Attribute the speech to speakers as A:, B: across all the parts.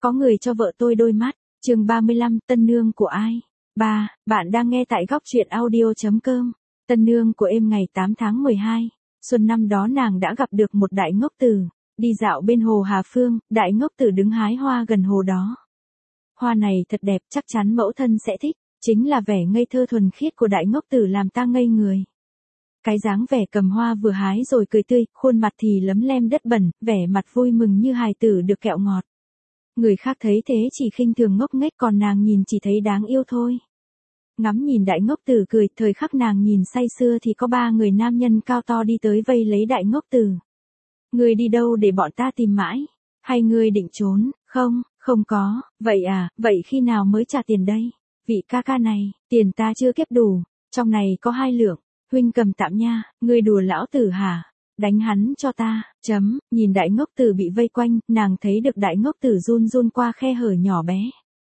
A: có người cho vợ tôi đôi mắt. Chương 35, tân nương của ai? 3. Bạn đang nghe tại góc truyện audio.com. Tân nương của em ngày 8 tháng 12. Xuân năm đó nàng đã gặp được một đại ngốc tử. Đi dạo bên hồ Hà Phương, đại ngốc tử đứng hái hoa gần hồ đó. Hoa này thật đẹp, chắc chắn mẫu thân sẽ thích. Chính là vẻ ngây thơ thuần khiết của đại ngốc tử làm ta ngây người. Cái dáng vẻ cầm hoa vừa hái rồi cười tươi, khuôn mặt thì lấm lem đất bẩn, vẻ mặt vui mừng như hài tử được kẹo ngọt. Người khác thấy thế chỉ khinh thường ngốc nghếch, còn nàng nhìn chỉ thấy đáng yêu thôi. Ngắm nhìn đại ngốc tử cười, thời khắc nàng nhìn say sưa thì có 3 người nam nhân cao to đi tới vây lấy đại ngốc tử. Ngươi đi đâu để bọn ta tìm mãi? Hay ngươi định trốn? Không, không có. Vậy à, vậy khi nào mới trả tiền đây? Vị ca ca này, tiền ta chưa kép đủ, trong này có 2 lượng, huynh cầm tạm nha. Ngươi đùa lão tử hả? Đánh hắn cho ta. Nhìn đại ngốc tử bị vây quanh, nàng thấy được đại ngốc tử run run qua khe hở nhỏ bé.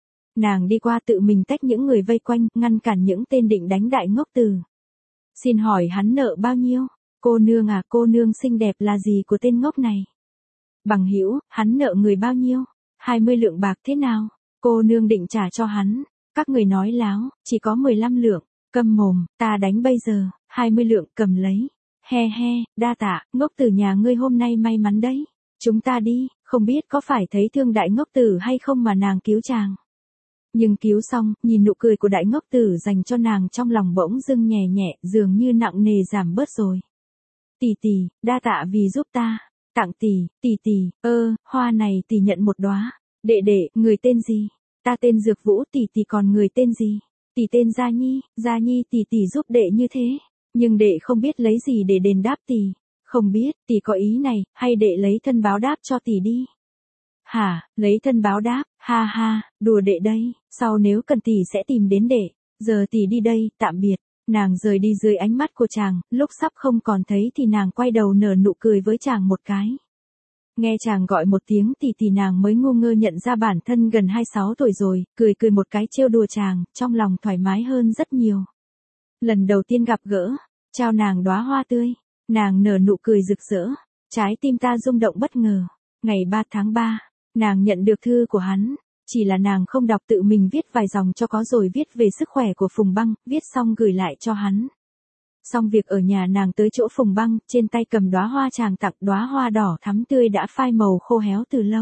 A: Nàng đi qua tự mình tách những người vây quanh, ngăn cản những tên định đánh đại ngốc tử. Xin hỏi hắn nợ bao nhiêu? Cô nương à, cô nương xinh đẹp là gì của tên ngốc này? Bằng hữu, hắn nợ người bao nhiêu? 20 lượng bạc thế nào? Cô nương định trả cho hắn. Các người nói láo, chỉ có 15 lượng. Câm mồm, ta đánh bây giờ. 20 lượng cầm lấy. He he, đa tạ, ngốc tử nhà ngươi hôm nay may mắn đấy. Chúng ta đi, không biết có phải thấy thương đại ngốc tử hay không mà nàng cứu chàng. Nhưng cứu xong, nhìn nụ cười của đại ngốc tử dành cho nàng trong lòng bỗng dưng nhẹ nhẹ, dường như nặng nề giảm bớt rồi. Tỷ tỷ, đa tạ vì giúp ta. Tặng tỷ, hoa này tỷ nhận một đóa. Đệ, người tên gì? Ta tên Dược Vũ, tỷ còn người tên gì? Tỷ tên Gia Nhi tỷ giúp đệ như thế. Nhưng đệ không biết lấy gì để đền đáp tỷ. Không biết, tỷ có ý này, hay đệ lấy thân báo đáp cho tỷ đi. Hả, lấy thân báo đáp, ha ha, đùa đệ đây, sau nếu cần tỷ sẽ tìm đến đệ. Giờ tỷ đi đây, tạm biệt. Nàng rời đi dưới ánh mắt của chàng, lúc sắp không còn thấy thì nàng quay đầu nở nụ cười với chàng một cái. Nghe chàng gọi một tiếng tỷ nàng mới ngu ngơ nhận ra bản thân gần 26 tuổi rồi, cười một cái trêu đùa chàng, trong lòng thoải mái hơn rất nhiều. Lần đầu tiên gặp gỡ, trao nàng đóa hoa tươi, nàng nở nụ cười rực rỡ, trái tim ta rung động bất ngờ. Ngày 3 tháng 3, nàng nhận được thư của hắn, chỉ là nàng không đọc, tự mình viết vài dòng cho có rồi viết về sức khỏe của Phùng Băng, viết xong gửi lại cho hắn. Xong việc ở nhà nàng tới chỗ Phùng Băng, trên tay cầm đóa hoa chàng tặng, đóa hoa đỏ thắm tươi đã phai màu khô héo từ lâu.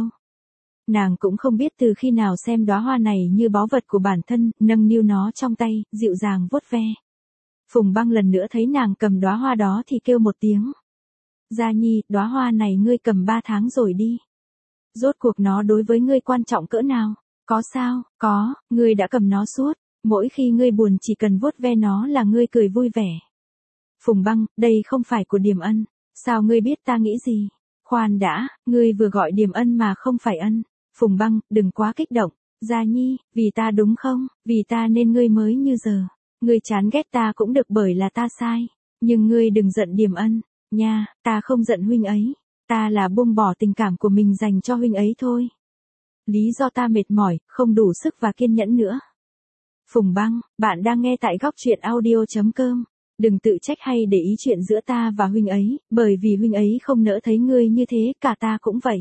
A: Nàng cũng không biết từ khi nào xem đóa hoa này như báu vật của bản thân, nâng niu nó trong tay, dịu dàng vuốt ve. Phùng Băng lần nữa thấy nàng cầm đóa hoa đó thì kêu một tiếng. Gia Nhi, đóa hoa này ngươi cầm 3 tháng rồi đi. Rốt cuộc nó đối với ngươi quan trọng cỡ nào? Có sao? Có, ngươi đã cầm nó suốt. Mỗi khi ngươi buồn chỉ cần vuốt ve nó là ngươi cười vui vẻ. Phùng Băng, đây không phải của Điềm Ân. Sao ngươi biết ta nghĩ gì? Khoan đã, ngươi vừa gọi Điềm Ân mà không phải Ân. Phùng Băng, đừng quá kích động. Gia Nhi, vì ta đúng không? Vì ta nên ngươi mới như giờ. Ngươi chán ghét ta cũng được bởi là ta sai. Nhưng ngươi đừng giận Điềm Ân. Nha, ta không giận huynh ấy. Ta là buông bỏ tình cảm của mình dành cho huynh ấy thôi. Lý do ta mệt mỏi, không đủ sức và kiên nhẫn nữa. Phùng Băng, bạn đang nghe tại góc truyện audio.com. Đừng tự trách hay để ý chuyện giữa ta và huynh ấy, bởi vì huynh ấy không nỡ thấy ngươi như thế, cả ta cũng vậy.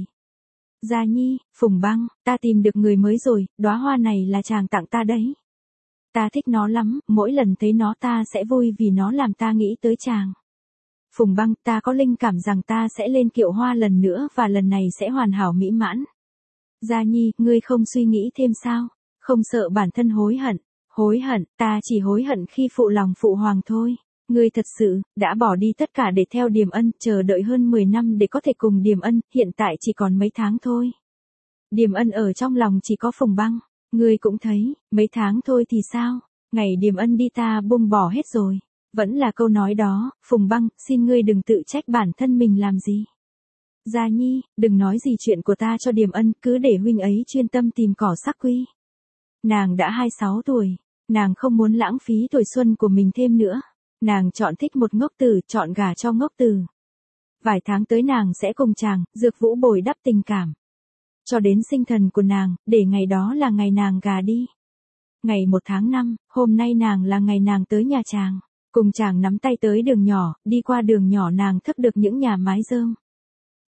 A: Gia Nhi, Phùng Băng, ta tìm được người mới rồi, đóa hoa này là chàng tặng ta đấy. Ta thích nó lắm, mỗi lần thấy nó ta sẽ vui vì nó làm ta nghĩ tới chàng. Phùng Băng, ta có linh cảm rằng ta sẽ lên kiệu hoa lần nữa và lần này sẽ hoàn hảo mỹ mãn. Gia Nhi, ngươi không suy nghĩ thêm sao? Không sợ bản thân hối hận? Hối hận, ta chỉ hối hận khi phụ lòng phụ hoàng thôi. Ngươi thật sự, đã bỏ đi tất cả để theo Điềm Ân, chờ đợi hơn 10 năm để có thể cùng Điềm Ân, hiện tại chỉ còn mấy tháng thôi. Điềm Ân ở trong lòng chỉ có Phùng Băng, ngươi cũng thấy, mấy tháng thôi thì sao? Ngày Điềm Ân đi ta buông bỏ hết rồi. Vẫn là câu nói đó, Phùng Băng, xin ngươi đừng tự trách bản thân mình làm gì. Gia Nhi, đừng nói gì chuyện của ta cho Điềm Ân, cứ để huynh ấy chuyên tâm tìm cỏ sắc quy. Nàng đã 26 tuổi, nàng không muốn lãng phí tuổi xuân của mình thêm nữa. Nàng chọn thích một ngốc tử, chọn gả cho ngốc tử. Vài tháng tới nàng sẽ cùng chàng, Dược Vũ bồi đắp tình cảm. Cho đến sinh thần của nàng, để ngày đó là ngày nàng gả đi. Ngày 1 tháng 5, hôm nay nàng là ngày nàng tới nhà chàng. Cùng chàng nắm tay tới đường nhỏ, đi qua đường nhỏ nàng thức được những nhà mái rơm.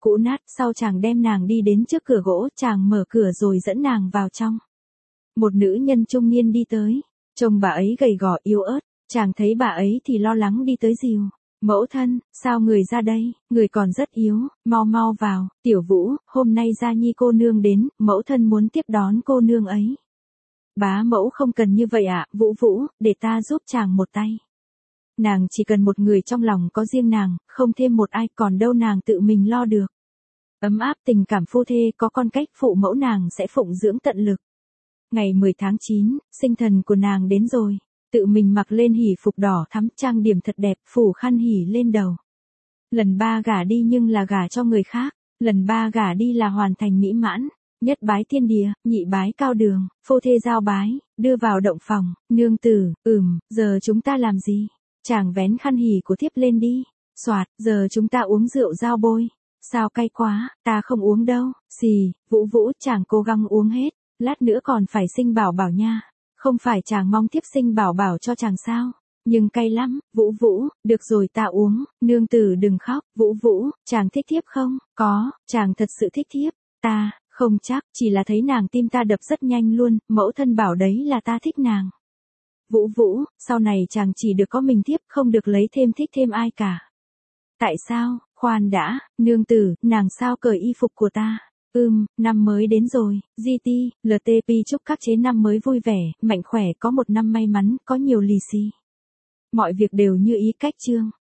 A: cũ nát, sau chàng đem nàng đi đến trước cửa gỗ, chàng mở cửa rồi dẫn nàng vào trong. Một nữ nhân trung niên đi tới, trông bà ấy gầy gò yếu ớt, chàng thấy bà ấy thì lo lắng đi tới dìu. Mẫu thân, sao người ra đây, người còn rất yếu, mau mau vào, Tiểu Vũ, hôm nay Gia Nhi cô nương đến, mẫu thân muốn tiếp đón cô nương ấy. Bá mẫu không cần như vậy ạ, Vũ Vũ, để ta giúp chàng một tay. Nàng chỉ cần một người trong lòng có riêng nàng, không thêm một ai, còn đâu nàng tự mình lo được. Ấm áp tình cảm phu thê, có con cách phụ mẫu nàng sẽ phụng dưỡng tận lực. Ngày 10 tháng 9, sinh thần của nàng đến rồi. Tự mình mặc lên hỉ phục đỏ thắm, trang điểm thật đẹp, phủ khăn hỉ lên đầu. Lần 3 gả đi nhưng là gả cho người khác, lần 3 gả đi là hoàn thành mỹ mãn. Nhất bái thiên địa, nhị bái cao đường, phu thê giao bái, đưa vào động phòng, nương tử, giờ chúng ta làm gì? Chàng vén khăn hỉ của thiếp lên đi. Soạt, giờ chúng ta uống rượu giao bôi. Sao cay quá, ta không uống đâu. Xì, Vũ Vũ, chàng cố gắng uống hết, lát nữa còn phải sinh bảo bảo nha. Không phải chàng mong thiếp sinh bảo bảo cho chàng sao? Nhưng cay lắm, Vũ Vũ, được rồi ta uống, nương tử đừng khóc, Vũ Vũ, chàng thích thiếp không? Có, chàng thật sự thích thiếp. Ta, không chắc, chỉ là thấy nàng tim ta đập rất nhanh luôn, mẫu thân bảo đấy là ta thích nàng. Vũ Vũ, sau này chàng chỉ được có mình thiếp, không được lấy thêm thích thêm ai cả. Tại sao, khoan đã, nương tử, nàng sao cởi y phục của ta? Năm mới đến rồi, GT, LTP chúc các chế năm mới vui vẻ, mạnh khỏe, có một năm may mắn, có nhiều lì xì. Mọi việc đều như ý cách chương.